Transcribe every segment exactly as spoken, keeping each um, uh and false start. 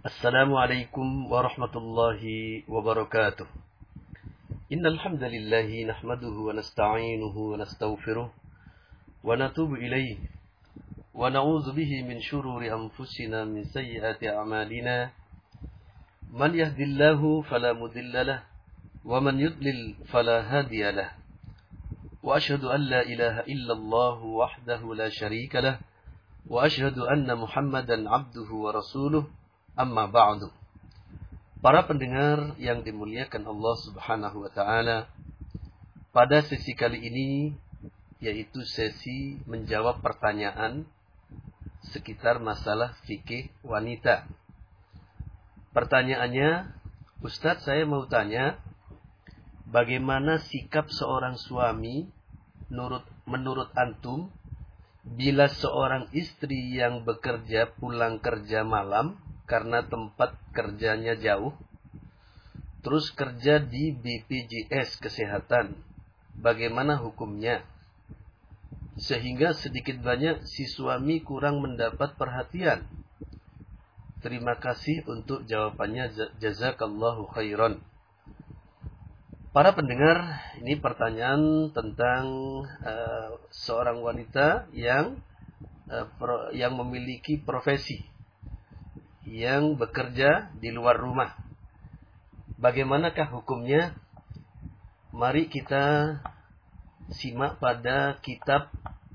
Assalamualaikum warahmatullahi wabarakatuh. Innal hamdalillah nahmaduhu wa nasta'inuhu wa nastaghfiruh wa natubu ilayhi wa na'udzu bihi min shururi anfusina min sayyiati a'malina. Man yahdihillahu fala mudilla lahu wa man yudlil fala hadiya lahu. Wa asyhadu an la ilaha illallah wahdahu la syarika lahu wa asyhadu anna Muhammadan 'abduhu wa rasuluh. Amma ba'du. Para pendengar yang dimuliakan Allah Subhanahu wa taala, pada sesi kali ini yaitu sesi menjawab pertanyaan sekitar masalah fikih wanita. Pertanyaannya, Ustadz, saya mau tanya, bagaimana sikap seorang suami menurut menurut antum bila seorang istri yang bekerja pulang kerja malam karena tempat kerjanya jauh, terus kerja di B P J S Kesehatan, bagaimana hukumnya? Sehingga sedikit banyak si suami kurang mendapat perhatian. Terima kasih untuk jawabannya, jazakallahu khairan. Para pendengar, ini pertanyaan tentang uh, seorang wanita yang uh, pro, yang memiliki profesi, yang bekerja di luar rumah. Bagaimanakah hukumnya? Mari kita simak pada kitab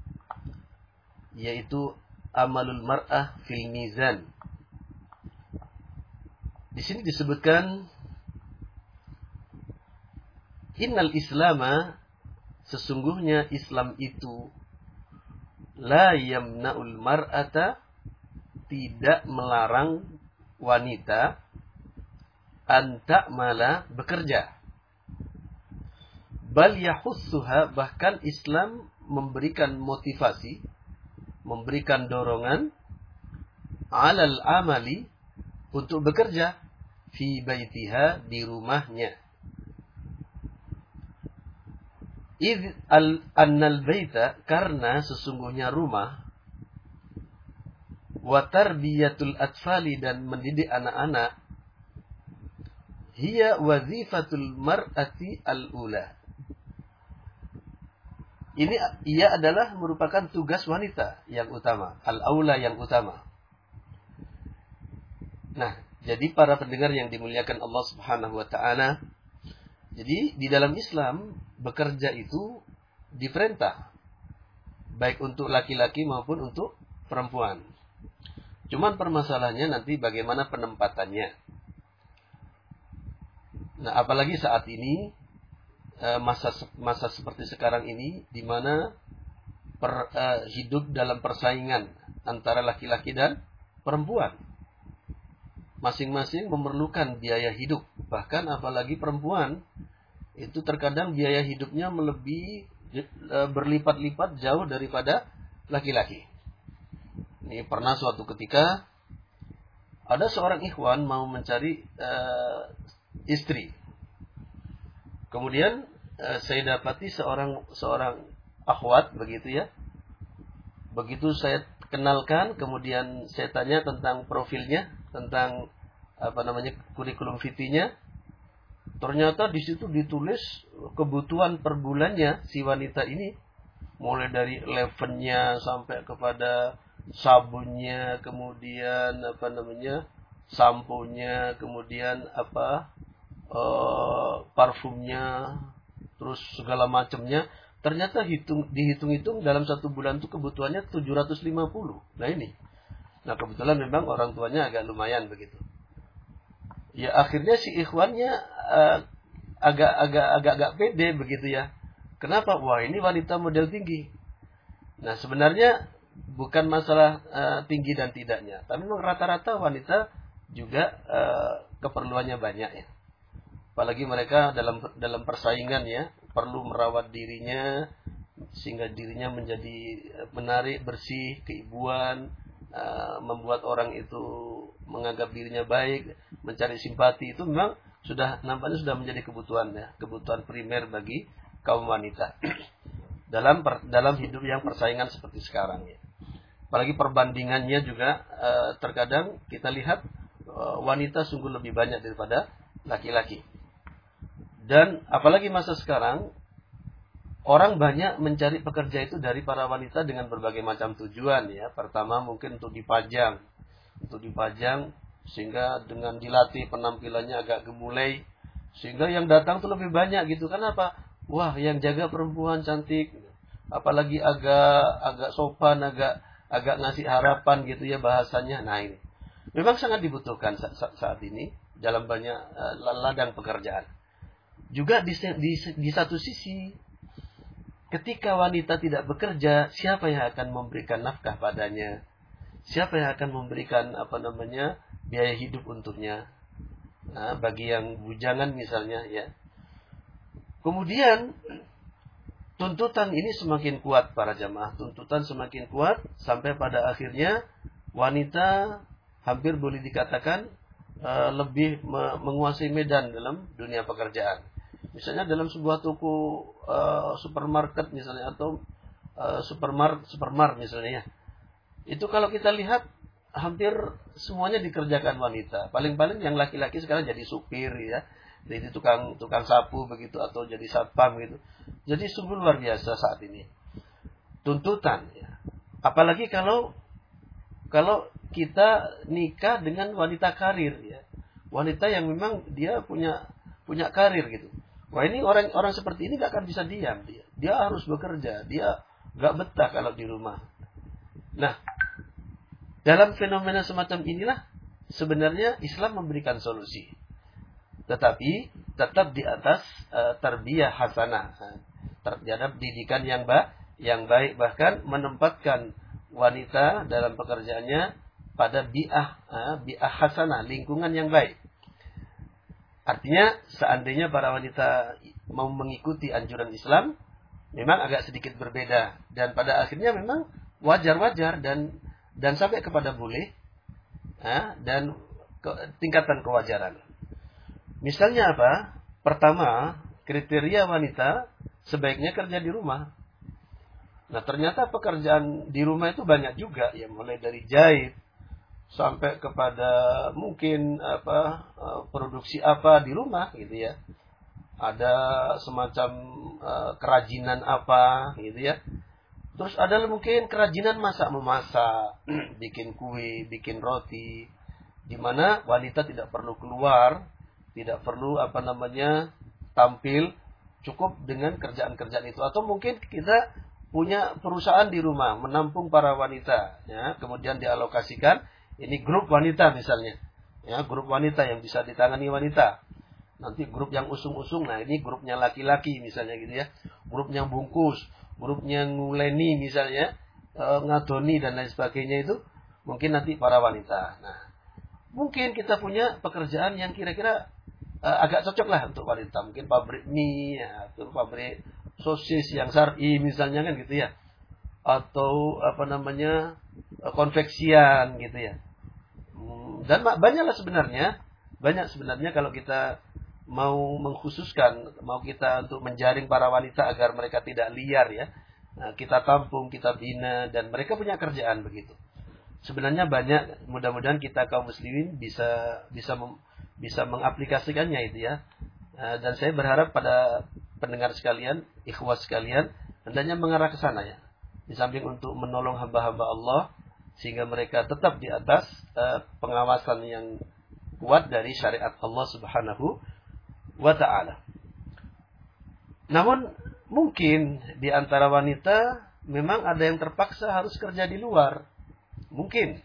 yaitu Amalul Mar'ah fil Mizan. Di sini disebutkan, Innal Islama, sesungguhnya Islam itu la yamna'ul mar'ata, tidak melarang wanita anta mala bekerja. Bal yahussuha, bahkan Islam memberikan motivasi, memberikan dorongan alal amali, untuk bekerja fi baitiha, di rumahnya. Idh al annal baita, karena sesungguhnya rumah, wa tarbiyatul atfali, dan mendidik anak-anak, hiya wazifatul mar'ati al-ula. Ini ia adalah merupakan tugas wanita yang utama, al-aula, yang utama. Nah, jadi para pendengar yang dimuliakan Allah Subhanahu wa taala, jadi di dalam Islam bekerja itu diperintah, baik untuk laki-laki maupun untuk perempuan. Cuman permasalahannya nanti bagaimana penempatannya. Nah, apalagi saat ini, masa masa seperti sekarang ini, di mana per, uh, hidup dalam persaingan antara laki-laki dan perempuan. Masing-masing memerlukan biaya hidup. Bahkan apalagi perempuan, itu terkadang biaya hidupnya melebihi, uh, berlipat-lipat jauh daripada laki-laki. Ini pernah suatu ketika ada seorang ikhwan mau mencari uh, istri. Kemudian uh, saya dapati seorang seorang akhwat begitu ya. Begitu saya kenalkan, kemudian saya tanya tentang profilnya, tentang apa namanya kurikulum vitae-nya. Ternyata di situ ditulis kebutuhan per bulannya si wanita ini, mulai dari levennya sampai kepada sabunnya, kemudian apa namanya samponya, kemudian apa uh, parfumnya, terus segala macamnya. Ternyata hitung dihitung-hitung dalam satu bulan itu kebutuhannya tujuh ratus lima puluh. Nah ini, nah kebetulan memang orang tuanya agak lumayan begitu. Ya akhirnya si ikhwannya uh, agak agak agak agak pede begitu ya. Kenapa? Wah, ini wanita model tinggi. Nah sebenarnya bukan masalah uh, tinggi dan tidaknya, tapi memang rata-rata wanita juga uh, keperluannya banyak ya. Apalagi mereka dalam dalam persaingan ya, perlu merawat dirinya sehingga dirinya menjadi menarik, bersih, keibuan, uh, membuat orang itu menganggap dirinya baik, mencari simpati, itu memang sudah nampaknya sudah menjadi kebutuhan ya, kebutuhan primer bagi kaum wanita dalam per, dalam hidup yang persaingan seperti sekarang ya. Apalagi perbandingannya juga uh, terkadang kita lihat wanita sungguh lebih banyak daripada laki-laki. Dan apalagi masa sekarang, orang banyak mencari pekerja itu dari para wanita dengan berbagai macam tujuan ya. Pertama mungkin untuk dipajang, untuk dipajang sehingga dengan dilatih penampilannya agak gemulai, sehingga yang datang tuh lebih banyak gitu. Kenapa? Wah, yang jaga perempuan cantik, apalagi agak agak sopan, agak agak ngasih harapan gitu ya bahasanya. Nah ini memang sangat dibutuhkan saat, saat ini dalam banyak uh, ladang pekerjaan. Juga di, di, di satu sisi, ketika wanita tidak bekerja, siapa yang akan memberikan nafkah padanya? Siapa yang akan memberikan apa namanya biaya hidup untuknya? Nah, bagi yang bujangan misalnya ya. Kemudian tuntutan ini semakin kuat para jamaah. Tuntutan semakin kuat sampai pada akhirnya wanita hampir boleh dikatakan uh, lebih me menguasai medan dalam dunia pekerjaan. Misalnya dalam sebuah toko uh, supermarket misalnya atau uh, supermart supermart misalnya ya. Itu kalau kita lihat hampir semuanya dikerjakan wanita. Paling-paling yang laki-laki sekarang jadi supir ya. Jadi tukang tukang sapu begitu atau jadi satpam gitu. Jadi sungguh luar biasa saat ini. Tuntutan ya. Apalagi kalau kalau kita nikah dengan wanita karir ya. Wanita yang memang dia punya punya karir gitu. Wah ini orang-orang seperti ini gak akan bisa diam dia. Dia harus bekerja. Dia gak betah kalau di rumah. Nah, dalam fenomena semacam inilah sebenarnya Islam memberikan solusi. Tetapi tetap di atas uh, tarbiyah hasanah. Terhadap didikan yang, ba yang baik. Bahkan menempatkan wanita dalam pekerjaannya pada bi'ah, uh, bi'ah hasanah. Lingkungan yang baik. Artinya seandainya para wanita mau mengikuti anjuran Islam, memang agak sedikit berbeda. Dan pada akhirnya memang wajar-wajar dan dan sampai kepada boleh ya, dan ke, tingkatan kewajaran. Misalnya apa? Pertama, kriteria wanita sebaiknya kerja di rumah. Nah ternyata pekerjaan di rumah itu banyak juga ya, mulai dari jahit sampai kepada mungkin apa produksi apa di rumah gitu ya. Ada semacam uh, kerajinan apa gitu ya. Terus ada mungkin kerajinan masak memasak, bikin kue, bikin roti, di mana wanita tidak perlu keluar, tidak perlu apa namanya tampil, cukup dengan kerjaan-kerjaan itu. Atau mungkin kita punya perusahaan di rumah menampung para wanita ya, kemudian dialokasikan ini grup wanita misalnya. Ya, grup wanita yang bisa ditangani wanita. Nanti grup yang usung-usung, nah ini grupnya laki-laki misalnya gitu ya. Grup yang bungkus, grup yang nguleni misalnya, e, ngadoni dan lain sebagainya itu mungkin nanti para wanita. Nah, mungkin kita punya pekerjaan yang kira-kira e, agak cocok lah untuk wanita. Mungkin pabrik mie, ya, atau pabrik sosis yang syar'i misalnya kan gitu ya. Atau apa namanya konveksian gitu ya. Dan banyaklah sebenarnya, banyak sebenarnya kalau kita mau mengkhususkan, mau kita untuk menjaring para wanita agar mereka tidak liar ya. Nah, kita tampung, kita bina dan mereka punya kerjaan begitu. Sebenarnya banyak, mudah-mudahan kita kaum muslimin bisa bisa mem, bisa mengaplikasikannya itu ya. Nah, dan saya berharap pada pendengar sekalian, ikhwas sekalian, hendaknya mengarah ke sana ya. Di samping untuk menolong hamba-hamba Allah sehingga mereka tetap di atas uh, pengawasan yang kuat dari syariat Allah Subhanahu wa taala. Namun mungkin di antara wanita memang ada yang terpaksa harus kerja di luar. Mungkin.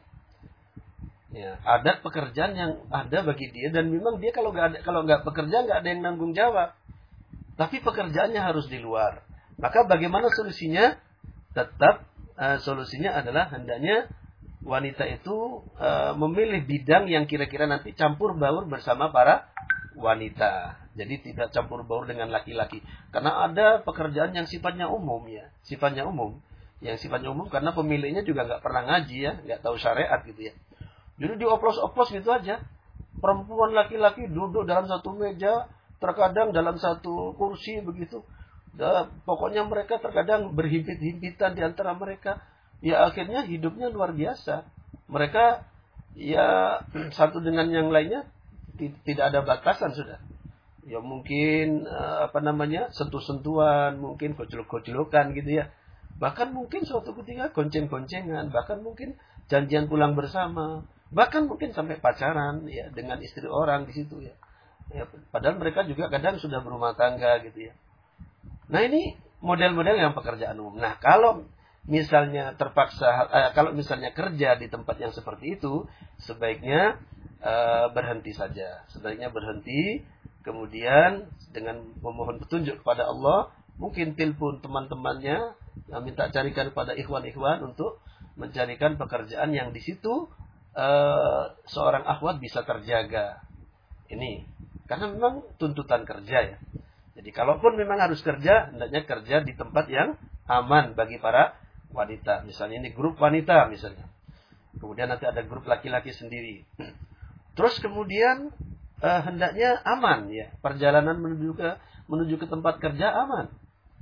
Ya, ada pekerjaan yang ada bagi dia dan memang dia kalau nggak ada kalau nggak bekerja nggak ada yang nanggung jawab. Tapi pekerjaannya harus di luar. Maka bagaimana solusinya? Tetap uh, solusinya adalah hendaknya wanita itu uh, memilih bidang yang kira-kira nanti campur baur bersama para wanita. Jadi tidak campur baur dengan laki-laki. Karena ada pekerjaan yang sifatnya umum ya, sifatnya umum. Yang sifatnya umum karena pemiliknya juga nggak pernah ngaji ya, nggak tahu syariat gitu ya. Jadi dioplos-oplos gitu aja. Perempuan laki-laki duduk dalam satu meja, terkadang dalam satu kursi begitu. Dan pokoknya mereka terkadang berhimpit-himpitan di antara mereka. Ya akhirnya hidupnya luar biasa. Mereka ya satu dengan yang lainnya tidak ada batasan sudah. Ya mungkin apa namanya sentuh-sentuhan, mungkin gojlok-gojlokan gitu ya. Bahkan mungkin suatu ketika gonceng-goncengan, bahkan mungkin janjian pulang bersama, bahkan mungkin sampai pacaran ya dengan istri orang di situ ya. Ya, padahal mereka juga kadang sudah berumah tangga gitu ya. Nah ini model-model yang pekerjaan umum. Nah kalau misalnya terpaksa, eh, kalau misalnya kerja di tempat yang seperti itu, sebaiknya eh, berhenti saja. Sebaiknya berhenti, kemudian dengan memohon petunjuk kepada Allah, mungkin telepon teman-temannya, yang minta carikan kepada ikhwan-ikhwan untuk mencarikan pekerjaan yang di situ eh, seorang akhwat bisa terjaga. Ini karena memang tuntutan kerja ya. Jadi kalaupun memang harus kerja, hendaknya kerja di tempat yang aman bagi para wanita. Misalnya ini grup wanita misalnya. Kemudian nanti ada grup laki-laki sendiri. Terus kemudian eh, hendaknya aman ya. Perjalanan menuju ke menuju ke tempat kerja aman.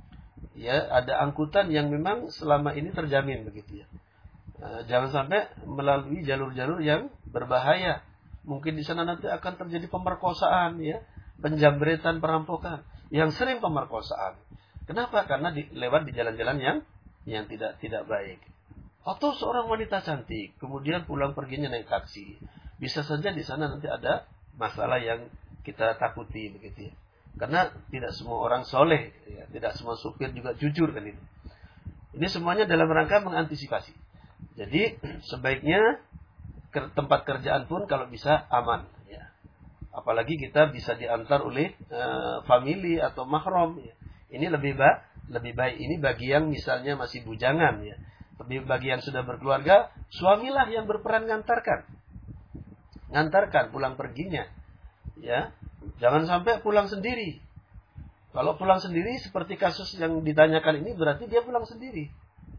Ya, ada angkutan yang memang selama ini terjamin begitu ya. Eh, jangan sampai melalui jalur-jalur yang berbahaya. Mungkin di sana nanti akan terjadi pemerkosaan ya, penjambretan, perampokan, yang sering pemerkosaan. Kenapa? Karena di, lewat di jalan-jalan yang yang tidak tidak baik. Atau seorang wanita cantik, kemudian pulang perginya naik taksi. Bisa saja di sana nanti ada masalah yang kita takuti begitu ya. Karena tidak semua orang soleh, ya, tidak semua supir juga jujur kan itu. Ini semuanya dalam rangka mengantisipasi. Jadi sebaiknya tempat kerjaan pun kalau bisa aman ya. Apalagi kita bisa diantar oleh e, family atau mahram ya. Ini lebih baik, lebih baik ini bagi yang misalnya masih bujangan ya. Tapi bagi yang sudah berkeluarga, suamilah yang berperan ngantarkan. Ngantarkan pulang perginya. Ya. Jangan sampai pulang sendiri. Kalau pulang sendiri seperti kasus yang ditanyakan ini berarti dia pulang sendiri.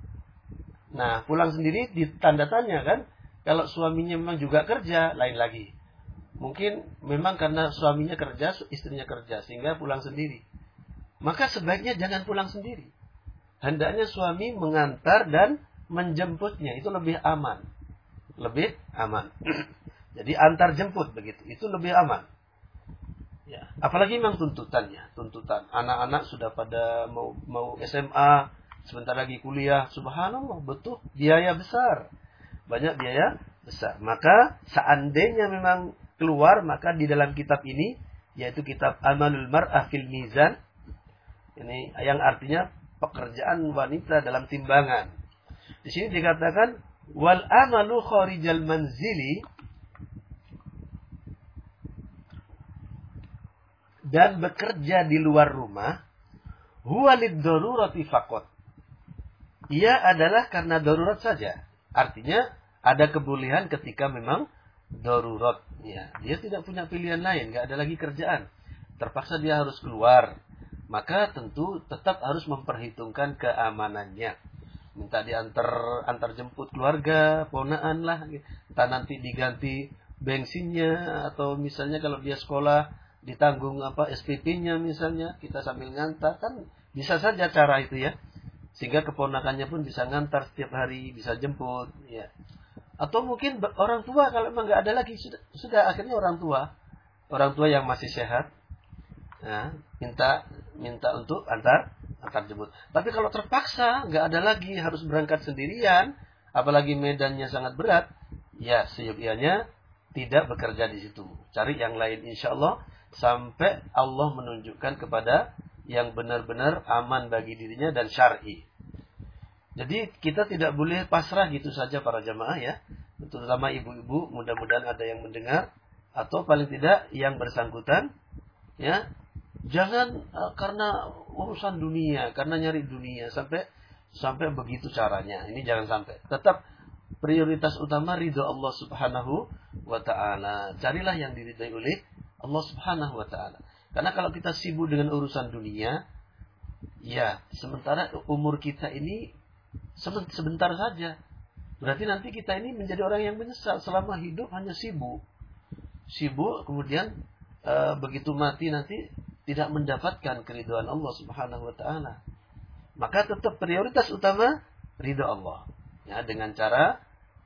Nah, pulang sendiri ditanda tanya kan? Kalau suaminya memang juga kerja, lain lagi. Mungkin memang karena suaminya kerja, istrinya kerja, sehingga pulang sendiri. Maka sebaiknya jangan pulang sendiri. Hendaknya suami mengantar dan menjemputnya. Itu lebih aman. Lebih aman. Jadi antar jemput begitu. Itu lebih aman. Ya. Apalagi memang tuntutannya. Tuntutan. Anak-anak sudah pada mau, mau S M A, sebentar lagi kuliah. Subhanallah, betul. Biaya besar. Banyak biaya besar. Maka seandainya memang keluar, maka di dalam kitab ini, yaitu kitab Amalul Mar'ah fil Mizan, ini yang artinya pekerjaan wanita dalam timbangan. Di sini dikatakan wal amalu kharijal manzili, dan bekerja di luar rumah, huwa lid-darurati faqat. Ia adalah karena darurat saja. Artinya ada kebolehan ketika memang darurat. Ya, dia tidak punya pilihan lain, nggak ada lagi kerjaan. Terpaksa dia harus keluar. Maka tentu tetap harus memperhitungkan keamanannya. Minta diantar antar jemput keluarga, ponaan lah. Entah nanti diganti bensinnya atau misalnya kalau dia sekolah ditanggung apa S P P-nya misalnya, kita sambil ngantar kan bisa saja cara itu ya. Sehingga keponakannya pun bisa ngantar setiap hari, bisa jemput, ya. Atau mungkin orang tua kalau memang nggak ada lagi, sudah, sudah akhirnya orang tua, orang tua yang masih sehat, ya, minta minta untuk antar antar jemput. Tapi kalau terpaksa nggak ada lagi, harus berangkat sendirian, apalagi medannya sangat berat, ya seyogyanya tidak bekerja di situ. Cari yang lain, insya Allah sampai Allah menunjukkan kepada yang benar-benar aman bagi dirinya dan syar'i. Jadi kita tidak boleh pasrah gitu saja para jamaah ya. Terutama ibu-ibu, mudah-mudahan ada yang mendengar. Atau paling tidak yang bersangkutan. Ya, jangan uh, karena urusan dunia, karena nyari dunia. Sampai sampai begitu caranya. Ini jangan sampai. Tetap prioritas utama ridho Allah subhanahu wa ta'ala. Carilah yang diridhai oleh Allah subhanahu wa ta'ala. Karena kalau kita sibuk dengan urusan dunia, ya sementara umur kita ini sebentar saja. Berarti nanti kita ini menjadi orang yang menyesal selama hidup hanya sibuk. Sibuk kemudian e, begitu mati nanti tidak mendapatkan keridhaan Allah Subhanahu wa taala. Maka tetap prioritas utama ridha Allah. Ya, dengan cara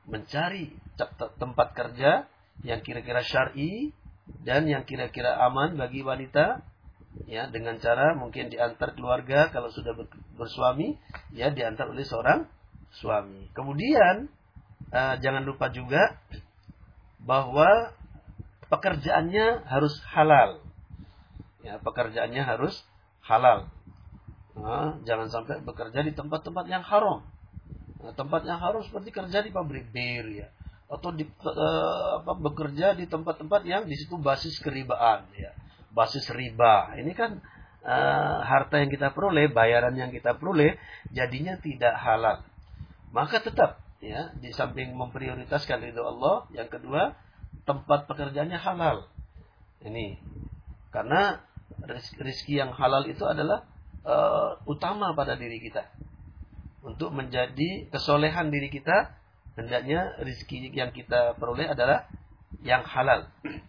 mencari tempat kerja yang kira-kira syar'i dan yang kira-kira aman bagi wanita, ya, dengan cara mungkin diantar keluarga kalau sudah bersuami, ya, diantar oleh seorang suami. Kemudian uh, jangan lupa juga bahwa pekerjaannya harus halal. Ya, pekerjaannya harus halal. Nah, jangan sampai bekerja di tempat-tempat yang haram. Nah, tempat yang haram seperti kerja di pabrik bir, ya, atau di, uh, apa, bekerja di tempat-tempat yang di situ basis keribaan, ya, basis riba. Ini kan uh, harta yang kita peroleh, bayaran yang kita peroleh, jadinya tidak halal. Maka tetap, ya, di samping memprioritaskan ridho Allah, yang kedua, tempat pekerjaannya halal. Ini karena rezeki yang halal itu adalah uh, utama pada diri kita. Untuk menjadi kesolehan diri kita, hendaknya rezeki yang kita peroleh adalah yang halal.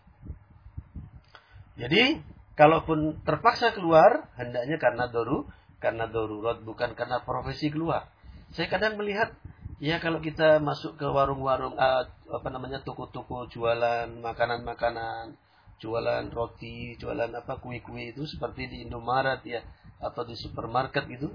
Jadi, kalaupun terpaksa keluar, hendaknya karena doru, karena darurat, bukan karena profesi keluar. Saya kadang melihat, ya, kalau kita masuk ke warung-warung, uh, apa namanya, toko-toko jualan makanan-makanan, jualan roti, jualan apa kue-kue itu seperti di Indomaret, ya, atau di supermarket itu,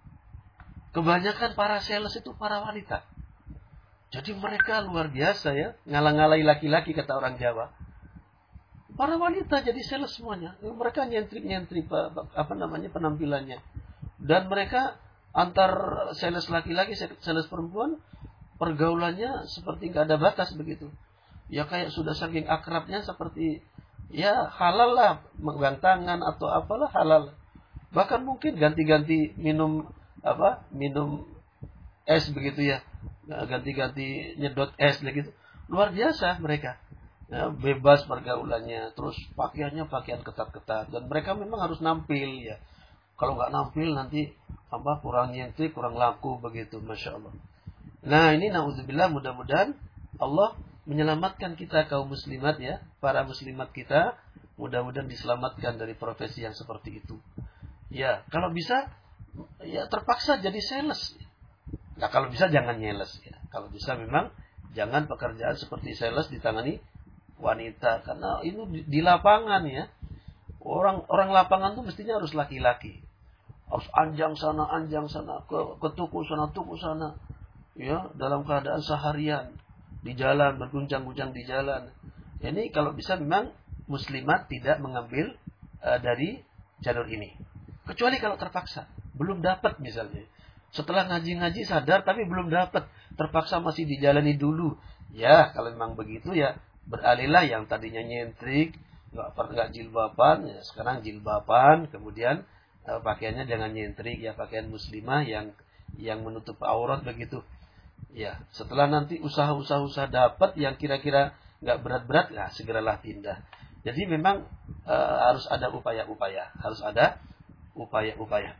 kebanyakan para sales itu para wanita. Jadi mereka luar biasa, ya, ngalang-ngalai laki-laki kata orang Jawa. Para wanita jadi sales semuanya. Mereka nyentrik-nyentrik apa namanya penampilannya. Dan mereka antar sales laki-laki, sales perempuan, pergaulannya seperti nggak ada batas begitu. Ya, kayak sudah saking akrabnya seperti, ya, halal lah, megang tangan atau apalah halal. Bahkan mungkin ganti-ganti minum apa, minum es begitu, ya, ganti-ganti nyedot es begitu. Luar biasa mereka, ya, bebas pergaulannya, terus pakaiannya pakaian ketat-ketat, dan mereka memang harus nampil, ya. Kalau nggak nampil nanti apa, kurang nyentrik, kurang laku begitu, masya Allah. Nah, ini na'udzubillah, mudah-mudahan Allah menyelamatkan kita kaum muslimat, ya, para muslimat kita, mudah-mudahan diselamatkan dari profesi yang seperti itu. Ya, kalau bisa, ya, terpaksa jadi sales. Nah, kalau bisa jangan nyeles, ya. Kalau bisa memang jangan pekerjaan seperti sales ditangani wanita, karena itu di, di lapangan, ya. Orang orang lapangan tuh mestinya harus laki-laki. Harus anjang sana, anjang sana, ke, ke tuku sana, tuku sana. Ya, dalam keadaan seharian di jalan, berguncang-guncang di jalan. Ini kalau bisa memang muslimat tidak mengambil uh, dari jalur ini. Kecuali kalau terpaksa, belum dapat misalnya. Setelah ngaji-ngaji sadar tapi belum dapat, terpaksa masih dijalani dulu. Ya, kalau memang begitu, ya, beralihlah yang tadinya nyentrik, nggak nggak jilbaban, ya, sekarang jilbaban, kemudian uh, pakaiannya jangan nyentrik, ya, pakaian muslimah yang yang menutup aurat begitu. Ya, setelah nanti usaha-usaha dapat yang kira-kira nggak berat-berat, nah segeralah pindah. Jadi memang uh, harus ada upaya-upaya, harus ada upaya-upaya.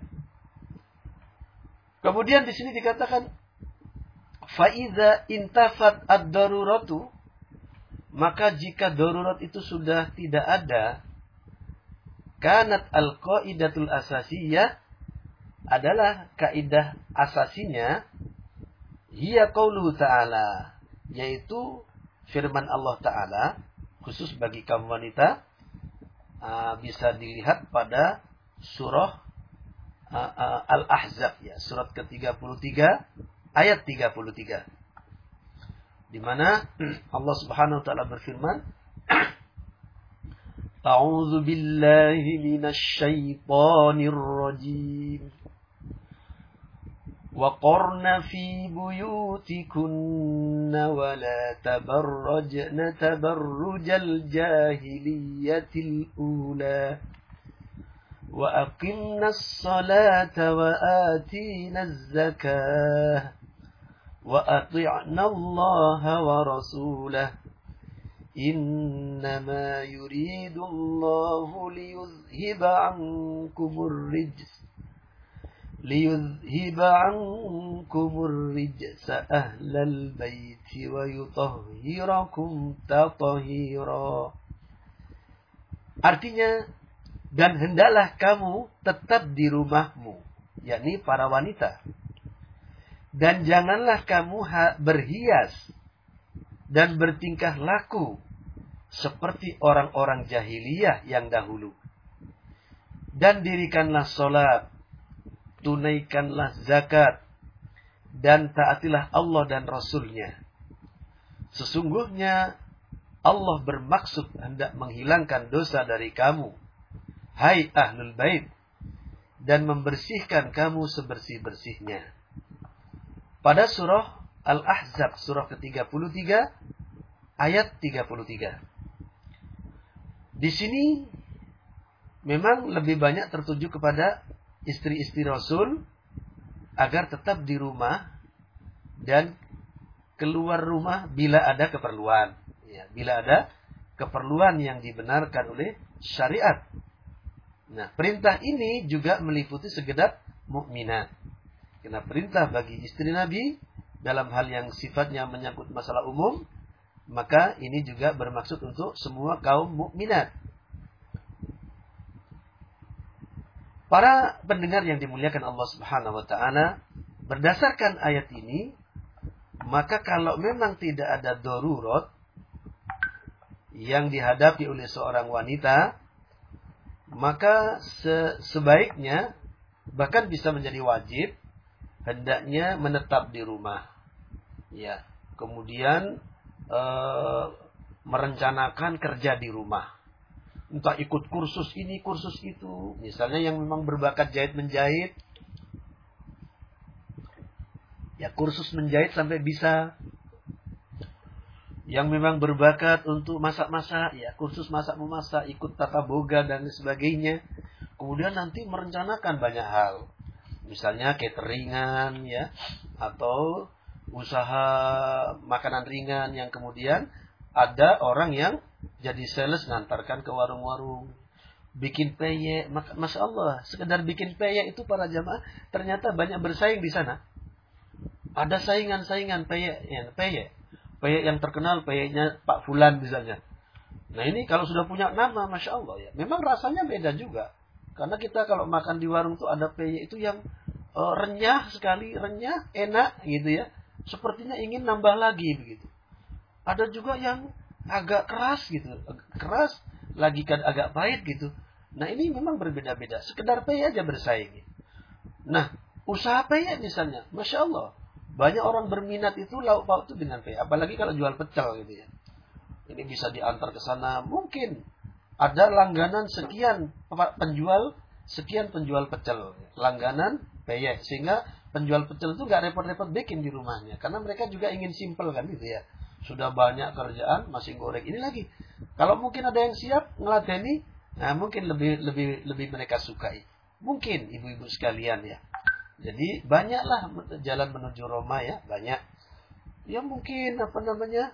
Kemudian di sini dikatakan faiza intafat ad-daruratu, maka jika darurat itu sudah tidak ada, kanat al-qaidatul asasiyah, adalah kaidah asasinya, hiya qauluhu ta'ala, yaitu firman Allah Ta'ala, khusus bagi kaum wanita, uh, bisa dilihat pada surah uh, uh, Al-Ahzab, ya, surat ke tiga puluh tiga ayat tiga puluh tiga, di mana Allah Subhanahu wa taala berfirman, A'udzu billahi minasy syaithanir rajim. وَقَرْنَ فِي بُيُوتِكُنَّ وَلَا تَبَرَّجْنَ تَبَرُّجَ الْجَاهِلِيَّةِ الْأُولَى وَأَقِمْنَا الصَّلَاةَ وَآتِينَا الزَّكَاةَ وَأَطِعْنَا اللَّهَ وَرَسُولَهُ إِنَّمَا يُرِيدُ اللَّهُ لِيُذْهِبَ عَنكُمُ الرِّجْسَ لِيُذْهِبَ عَنْكُمُ الرِّجْسَ أَهْلَ الْبَيْتِ وَيُطَهِّرَكُمْ تَطْهِيرًا. Artinya, dan hendaklah kamu tetap di rumahmu, yakni para wanita. Dan janganlah kamu berhias dan bertingkah laku seperti orang-orang jahiliyah yang dahulu. Dan dirikanlah solat, tunaikanlah zakat, dan taatilah Allah dan Rasulnya. Sesungguhnya Allah bermaksud hendak menghilangkan dosa dari kamu, hai ahlul bait, dan membersihkan kamu sebersih-bersihnya. Pada surah Al-Ahzab, surah ke tiga puluh tiga, ayat tiga puluh tiga. Di sini memang lebih banyak tertuju kepada istri-istri Rasul agar tetap di rumah dan keluar rumah bila ada keperluan. Ya, bila ada keperluan yang dibenarkan oleh syariat. Nah, perintah ini juga meliputi segenap mukminat. Karena perintah bagi istri Nabi dalam hal yang sifatnya menyangkut masalah umum, maka ini juga bermaksud untuk semua kaum mukminat. Para pendengar yang dimuliakan Allah Subhanahu wa taala, berdasarkan ayat ini, maka kalau memang tidak ada darurat yang dihadapi oleh seorang wanita, maka se sebaiknya bahkan bisa menjadi wajib hendaknya menetap di rumah. Ya, kemudian e, merencanakan kerja di rumah. Entah ikut kursus ini, kursus itu. Misalnya yang memang berbakat jahit menjahit, ya kursus menjahit sampai bisa. Yang memang berbakat untuk masak-masak, ya kursus masak-memasak, ikut tata boga dan sebagainya. Kemudian nanti merencanakan banyak hal. Misalnya cateringan, ya, atau usaha makanan ringan yang kemudian ada orang yang jadi sales ngantarkan ke warung-warung. Bikin peyek, Masya Allah, sekedar bikin peyek itu para jamaah ternyata banyak bersaing di sana. Ada saingan-saingan peyek, ya, peyek. Peyek yang terkenal, peyeknya Pak Fulan misalnya. Nah ini kalau sudah punya nama, Masya Allah ya. Memang rasanya beda juga. Karena kita kalau makan di warung tuh ada peyek itu yang uh, renyah sekali, renyah, enak gitu ya. Sepertinya ingin nambah lagi begitu. Ada juga yang agak keras gitu. Keras, lagi kan agak pahit gitu. Nah ini memang berbeda-beda. Sekedar peyek aja bersaing. Nah usaha peyek misalnya, Masya Allah. Banyak orang berminat itu lauk pauk itu dengan peyek. Apalagi kalau jual pecel gitu ya. Ini bisa diantar ke sana. Mungkin ada langganan sekian penjual, sekian penjual pecel. Langganan peyek. Sehingga penjual pecel itu gak repot-repot bikin di rumahnya. Karena mereka juga ingin simple kan gitu ya. Sudah banyak kerjaan, masih goreng. Ini lagi. Kalau mungkin ada yang siap ngeladeni, nah mungkin lebih lebih lebih mereka sukai. Mungkin ibu-ibu sekalian ya. Jadi banyaklah jalan menuju Roma ya, banyak. Ya mungkin apa namanya,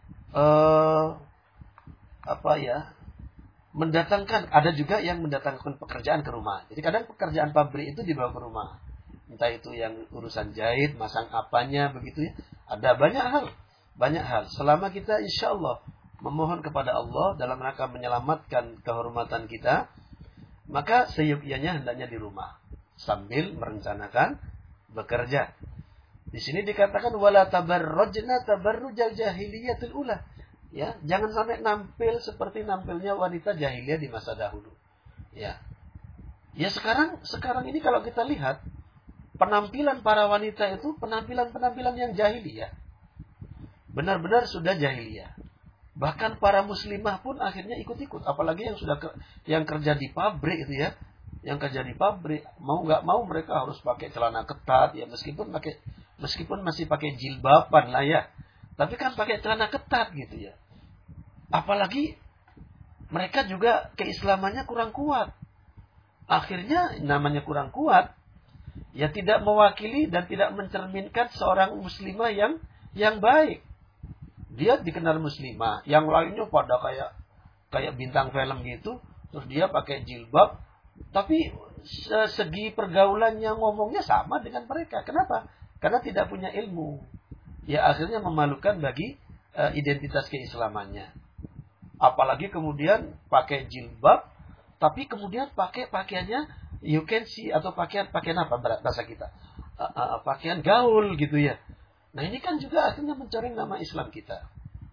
uh, apa ya, mendatangkan. Ada juga yang mendatangkan pekerjaan ke rumah. Jadi kadang pekerjaan pabrik itu dibawa ke rumah. Entah itu yang urusan jahit, masang apanya begitu ya. Ada banyak hal, banyak hal. Selama kita insya Allah memohon kepada Allah dalam rangka menyelamatkan kehormatan kita, maka seyogyanya hendaknya di rumah. Sambil merencanakan bekerja. Di sini dikatakan wala tabarrujna tabarrujal jahiliyatul ula. Ya, jangan sampai nampil seperti nampilnya wanita jahiliyah di masa dahulu. Ya. Ya sekarang sekarang ini kalau kita lihat penampilan para wanita itu penampilan-penampilan yang jahiliyah. Benar-benar sudah jahiliyah. Bahkan para muslimah pun akhirnya ikut-ikut, apalagi yang sudah ke, yang kerja di pabrik itu ya. Yang kerja di pabrik, mau nggak mau mereka harus pakai celana ketat ya, meskipun pakai meskipun masih pakai jilbaban lah ya, tapi kan pakai celana ketat gitu ya. Apalagi mereka juga keislamannya kurang kuat. Akhirnya namanya kurang kuat, ya tidak mewakili dan tidak mencerminkan seorang muslimah yang yang baik. Dia dikenal muslimah, yang lainnya pada kayak kayak bintang film gitu, terus dia pakai jilbab. Tapi segi pergaulannya ngomongnya sama dengan mereka. Kenapa? Karena tidak punya ilmu. Ya akhirnya memalukan bagi uh, identitas keislamannya. Apalagi kemudian pakai jilbab, tapi kemudian pakai pakaiannya you can see, atau pakaian pakaian apa bahasa kita? Uh, uh, pakaian gaul gitu ya. Nah ini kan juga akhirnya mencoreng nama Islam kita.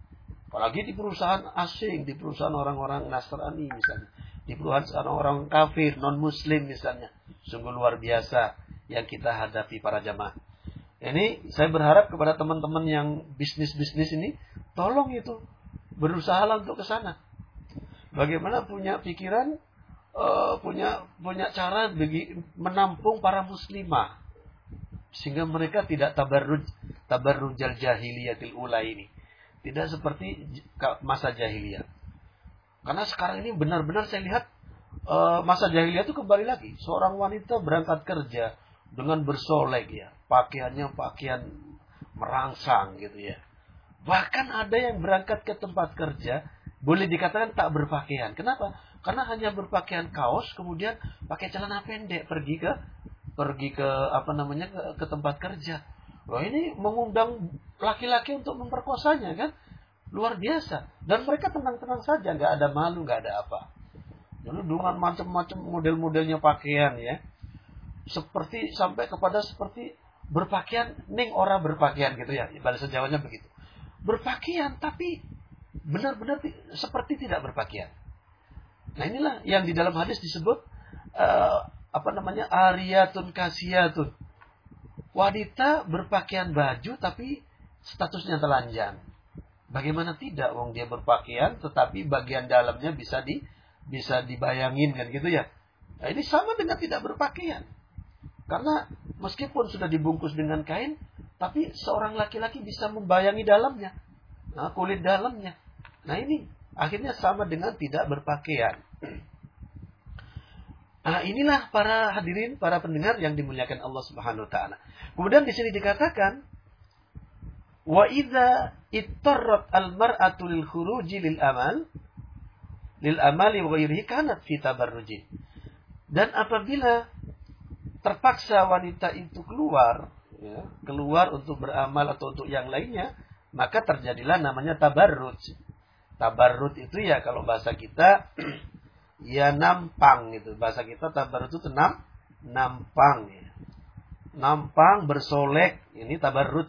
Apalagi di perusahaan asing, di perusahaan orang-orang Nasrani misalnya, di perusahaan orang kafir, non-muslim misalnya. Sungguh luar biasa yang kita hadapi para jamaah. Ini saya berharap kepada teman-teman yang bisnis-bisnis ini, tolong itu berusaha untuk ke sana. Bagaimana punya pikiran, uh, punya punya cara bagi menampung para muslimah, sehingga mereka tidak tabarruj tabarrujal jahiliyatil ula ini, tidak seperti masa jahiliyah. Karena sekarang ini benar-benar saya lihat uh, masa jahiliyah itu kembali lagi. Seorang wanita berangkat kerja dengan bersolek ya, pakaiannya pakaian merangsang gitu ya. Bahkan ada yang berangkat ke tempat kerja boleh dikatakan tak berpakaian. Kenapa? Karena hanya berpakaian kaos, kemudian pakai celana pendek pergi ke pergi ke apa namanya ke, ke tempat kerja. Loh, ini mengundang laki-laki untuk memperkosanya kan? Luar biasa. Dan mereka tenang-tenang saja, nggak ada malu, nggak ada apa. Dulu dengan macam-macam model-modelnya pakaian ya. Seperti sampai kepada seperti berpakaian ning ora berpakaian gitu ya. Bahasa Jawanya begitu. Berpakaian tapi benar-benar seperti tidak berpakaian. Nah, inilah yang di dalam hadis disebut uh, apa namanya? Ariyatun kasiyatun. Wanita berpakaian baju tapi statusnya telanjang. Bagaimana tidak wong dia berpakaian tetapi bagian dalamnya bisa di bisa dibayangin kan gitu ya. Nah, ini sama dengan tidak berpakaian. Karena meskipun sudah dibungkus dengan kain, tapi seorang laki-laki bisa membayangi dalamnya. Nah, kulit dalamnya. Nah, ini akhirnya sama dengan tidak berpakaian. Nah, inilah para hadirin, para pendengar yang dimuliakan Allah Subhanahu wa taala. Kemudian di sini dikatakan wa idza ittarrat al-mar'atu lil khuruji lil amal lil amali wa ghairihi kanat fi tabarruji. Dan apabila terpaksa wanita itu keluar, ya, keluar untuk beramal atau untuk yang lainnya, maka terjadilah namanya tabarruj. Tabarruj itu ya kalau bahasa kita ya nampang gitu. Bahasa kita tabarruj itu nam, nampang ya. Nampang bersolek, ini tabarruj.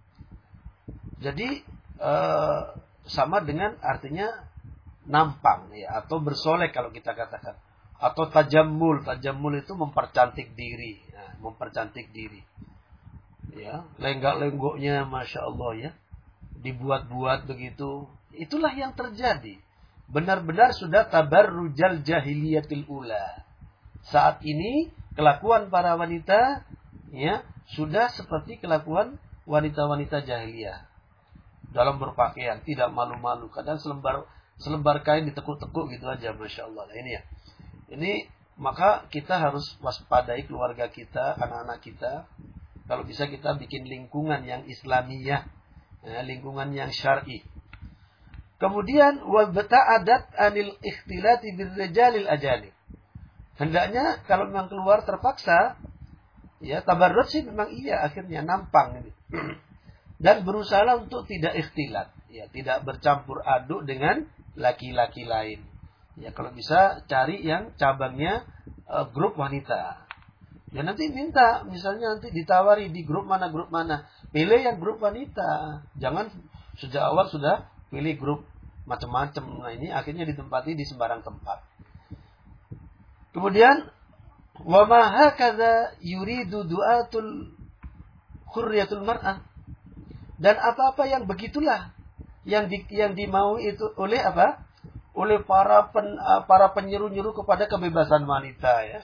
Jadi eh, sama dengan artinya nampang ya, atau bersolek kalau kita katakan. Atau tajammul, tajammul itu mempercantik diri, ya, mempercantik diri. Ya, lenggak-lenggoknya masya Allah ya, dibuat-buat begitu. Itulah yang terjadi. Benar-benar sudah tabarrujal jahiliyatil ula. Saat ini kelakuan para wanita ya sudah seperti kelakuan wanita-wanita jahiliyah. Dalam berpakaian tidak malu-malu, kadang selembar selembar kain ditekuk-tekuk gitu aja, masya Allah. Nah, ini ya. Ini maka kita harus waspadai keluarga kita, anak-anak kita. Kalau bisa kita bikin lingkungan yang islamiyah, ya, lingkungan yang syar'i. Kemudian wa bata'adat anil ikhtilati birrijalil ajanib. Hendaknya kalau memang keluar terpaksa, ya tabarruj sih memang iya akhirnya nampang ini. Dan berusaha untuk tidak ikhtilat, ya tidak bercampur aduk dengan laki-laki lain. Ya kalau bisa cari yang cabangnya uh, grup wanita. Ya nanti minta, misalnya nanti ditawari di grup mana grup mana, pilih yang grup wanita. Jangan sejak awal sudah pilih grup macam-macam. Nah ini akhirnya ditempati di sembarang tempat. Kemudian wa ma hakadha yuridu du'atul khurriyatul mar'ah. Dan apa-apa yang begitulah yang di, yang dimau itu oleh apa? Oleh para pen, para penyeru-nyeru kepada kebebasan wanita ya.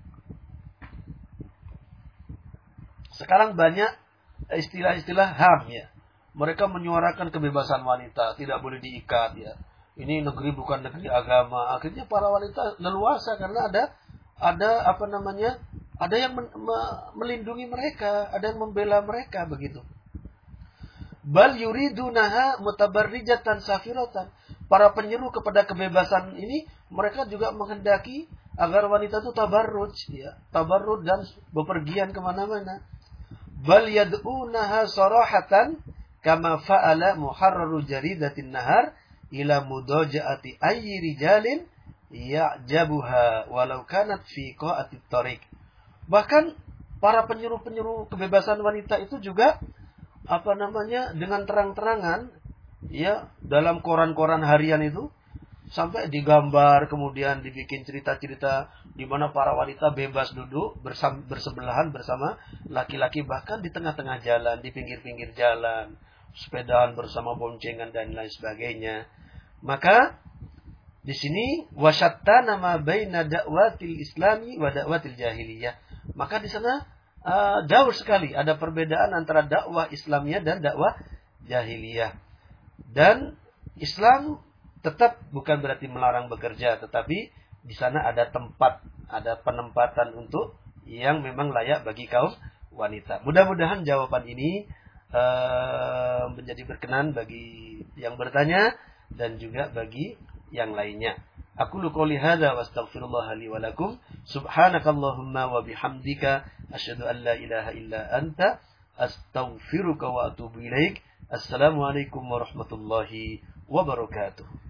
Sekarang banyak istilah-istilah H A M ya. Mereka menyuarakan kebebasan wanita, tidak boleh diikat ya. Ini negeri bukan negeri agama. Akhirnya para wanita leluasa karena ada ada apa namanya? Ada yang men, me, melindungi mereka, ada yang membela mereka begitu. Bal yuridunaha mutabarrijatan safiratan. Para penyeru kepada kebebasan ini mereka juga menghendaki agar wanita itu tabarruj ya, tabarruj dan bepergian kemana-mana. Bal yad'unaha sarahatan kama fa'ala muharraru jaridatin nahar ila mudaja'ati ayyi rijalin ya'jabuha walau kanat fi qa'atit tariq. Bahkan para penyeru-penyeru kebebasan wanita itu juga apa namanya dengan terang-terangan Ya, dalam koran-koran harian itu sampai digambar, kemudian dibikin cerita-cerita di mana para wanita bebas duduk bersam, bersebelahan bersama laki-laki, bahkan di tengah-tengah jalan, di pinggir-pinggir jalan, sepedaan bersama boncengan dan lain sebagainya. Maka di sini wasyatta nama baina da'watil islami wa da'watil jahiliyah. Maka di sana uh, jauh sekali ada perbedaan antara dakwah Islamiyah dan dakwah jahiliyah. Dan Islam tetap bukan berarti melarang bekerja, tetapi di sana ada tempat, ada penempatan untuk yang memang layak bagi kaum wanita. Mudah-mudahan jawaban ini uh, menjadi berkenan bagi yang bertanya dan juga bagi yang lainnya. Aku qouli hadza wa astaghfirullah li wa lakum. Subhanakallahumma wa bihamdika asyhadu an la ilaha illa anta astaghfiruka wa atubu ilaik. Assalamualaikum warahmatullahi wabarakatuh.